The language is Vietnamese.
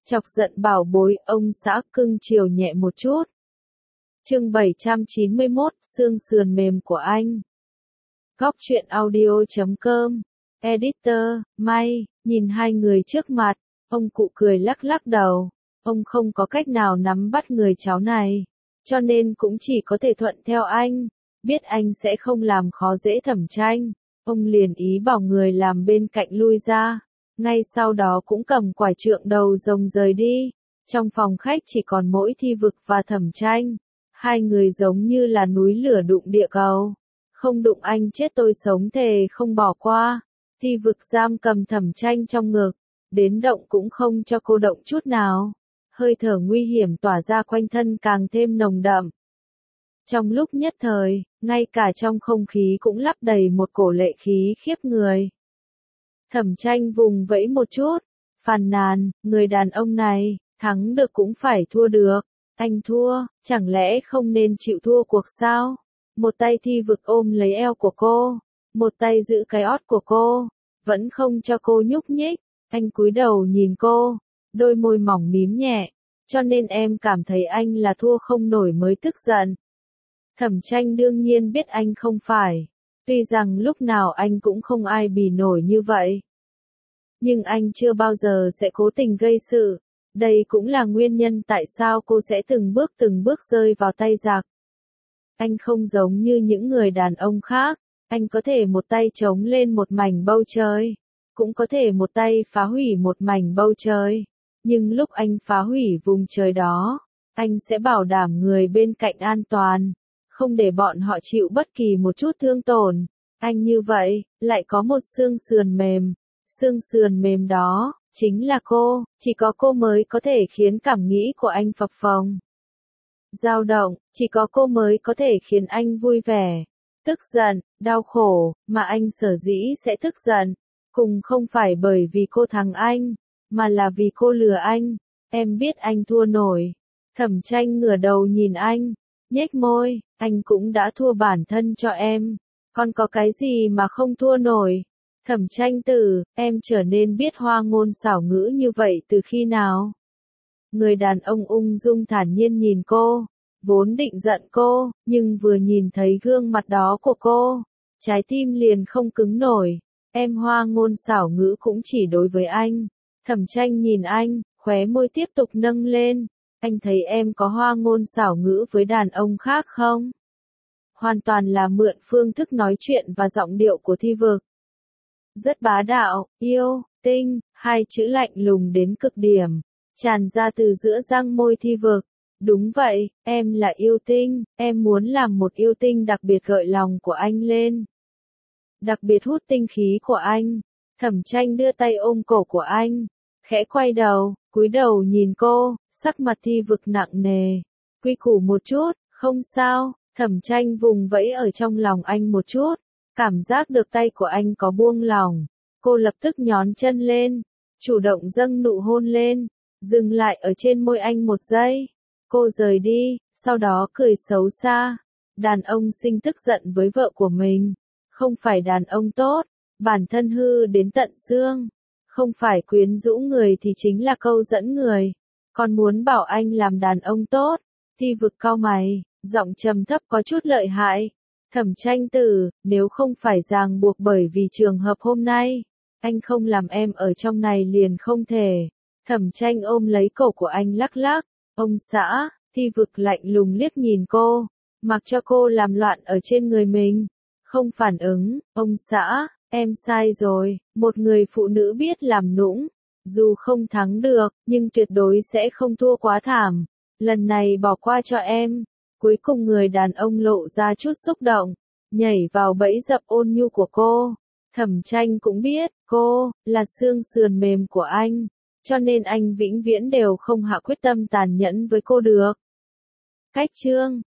Chọc giận bảo bối, ông xã cưng chiều nhẹ một chút. Chương 791, xương sườn mềm của anh. Góc truyện audio.com. Editor, May, nhìn hai người trước mặt, ông cụ cười lắc lắc đầu. Ông không có cách nào nắm bắt người cháu này, cho nên cũng chỉ có thể thuận theo anh. Biết anh sẽ không làm khó dễ Thẩm Tranh, ông liền ý bảo người làm bên cạnh lui ra. Ngay sau đó cũng cầm quải trượng đầu rồng rời đi. Trong phòng khách chỉ còn mỗi Thi Vực và Thẩm Tranh. Hai người giống như là núi lửa đụng địa cầu. Không đụng anh chết tôi sống thề không bỏ qua. Thi Vực giam cầm Thẩm Tranh trong ngực, đến động cũng không cho cô động chút nào. Hơi thở nguy hiểm tỏa ra quanh thân càng thêm nồng đậm. Trong lúc nhất thời, ngay cả trong không khí cũng lấp đầy một cổ lệ khí khiếp người. Thẩm Tranh vùng vẫy một chút, phàn nàn, người đàn ông này, thắng được cũng phải thua được. Anh thua, chẳng lẽ không nên chịu thua cuộc sao? Một tay Thi Vực ôm lấy eo của cô, một tay giữ cái ót của cô, vẫn không cho cô nhúc nhích. Anh cúi đầu nhìn cô, đôi môi mỏng mím nhẹ, cho nên em cảm thấy anh là thua không nổi mới tức giận. Thẩm Tranh đương nhiên biết anh không phải, tuy rằng lúc nào anh cũng không ai bì nổi như vậy. Nhưng anh chưa bao giờ sẽ cố tình gây sự, đây cũng là nguyên nhân tại sao cô sẽ từng bước rơi vào tay giặc. Anh không giống như những người đàn ông khác, anh có thể một tay chống lên một mảnh bầu trời, cũng có thể một tay phá hủy một mảnh bầu trời. Nhưng lúc anh phá hủy vùng trời đó, anh sẽ bảo đảm người bên cạnh an toàn, không để bọn họ chịu bất kỳ một chút thương tổn. Anh như vậy, lại có một xương sườn mềm. Xương sườn mềm đó, chính là cô, chỉ có cô mới có thể khiến cảm nghĩ của anh phập phồng. Dao động, chỉ có cô mới có thể khiến anh vui vẻ, tức giận, đau khổ, mà anh sở dĩ sẽ tức giận, cùng không phải bởi vì cô thắng anh, mà là vì cô lừa anh. Em biết anh thua nổi. Thẩm Tranh ngửa đầu nhìn anh, nhếch môi, anh cũng đã thua bản thân cho em, còn có cái gì mà không thua nổi? Thẩm Tranh tử, em trở nên biết hoa ngôn xảo ngữ như vậy từ khi nào? Người đàn ông ung dung thản nhiên nhìn cô, vốn định giận cô, nhưng vừa nhìn thấy gương mặt đó của cô, trái tim liền không cứng nổi. Em hoa ngôn xảo ngữ cũng chỉ đối với anh. Thẩm Tranh nhìn anh, khóe môi tiếp tục nâng lên. Anh thấy em có hoa ngôn xảo ngữ với đàn ông khác không? Hoàn toàn là mượn phương thức nói chuyện và giọng điệu của Thi Vực. Rất bá đạo, yêu, tinh, hai chữ lạnh lùng đến cực điểm, tràn ra từ giữa răng môi Thi Vực. Đúng vậy, em là yêu tinh, em muốn làm một yêu tinh đặc biệt gợi lòng của anh lên. Đặc biệt hút tinh khí của anh. Thẩm Tranh đưa tay ôm cổ của anh, khẽ quay đầu, cúi đầu nhìn cô, sắc mặt Thi Vực nặng nề. Quy củ một chút, không sao. Thẩm Tranh vùng vẫy ở trong lòng anh một chút, cảm giác được tay của anh có buông lỏng. Cô lập tức nhón chân lên, chủ động dâng nụ hôn lên, dừng lại ở trên môi anh một giây. Cô rời đi, sau đó cười xấu xa. Đàn ông sinh tức giận với vợ của mình, không phải đàn ông tốt, bản thân hư đến tận xương. Không phải quyến rũ người thì chính là câu dẫn người. Còn muốn bảo anh làm đàn ông tốt. Thi Vực cau mày, giọng trầm thấp có chút lợi hại. Thẩm Tranh tử, nếu không phải ràng buộc bởi vì trường hợp hôm nay, anh không làm em ở trong này liền không thể. Thẩm Tranh ôm lấy cổ của anh lắc lắc. Ông xã. Thi Vực lạnh lùng liếc nhìn cô, mặc cho cô làm loạn ở trên người mình. Không phản ứng. Ông xã, em sai rồi. Một người phụ nữ biết làm nũng, dù không thắng được, nhưng tuyệt đối sẽ không thua quá thảm. Lần này bỏ qua cho em. Cuối cùng người đàn ông lộ ra chút xúc động, nhảy vào bẫy dập ôn nhu của cô. Thẩm Tranh cũng biết, cô là xương sườn mềm của anh, cho nên anh vĩnh viễn đều không hạ quyết tâm tàn nhẫn với cô được. Cách chương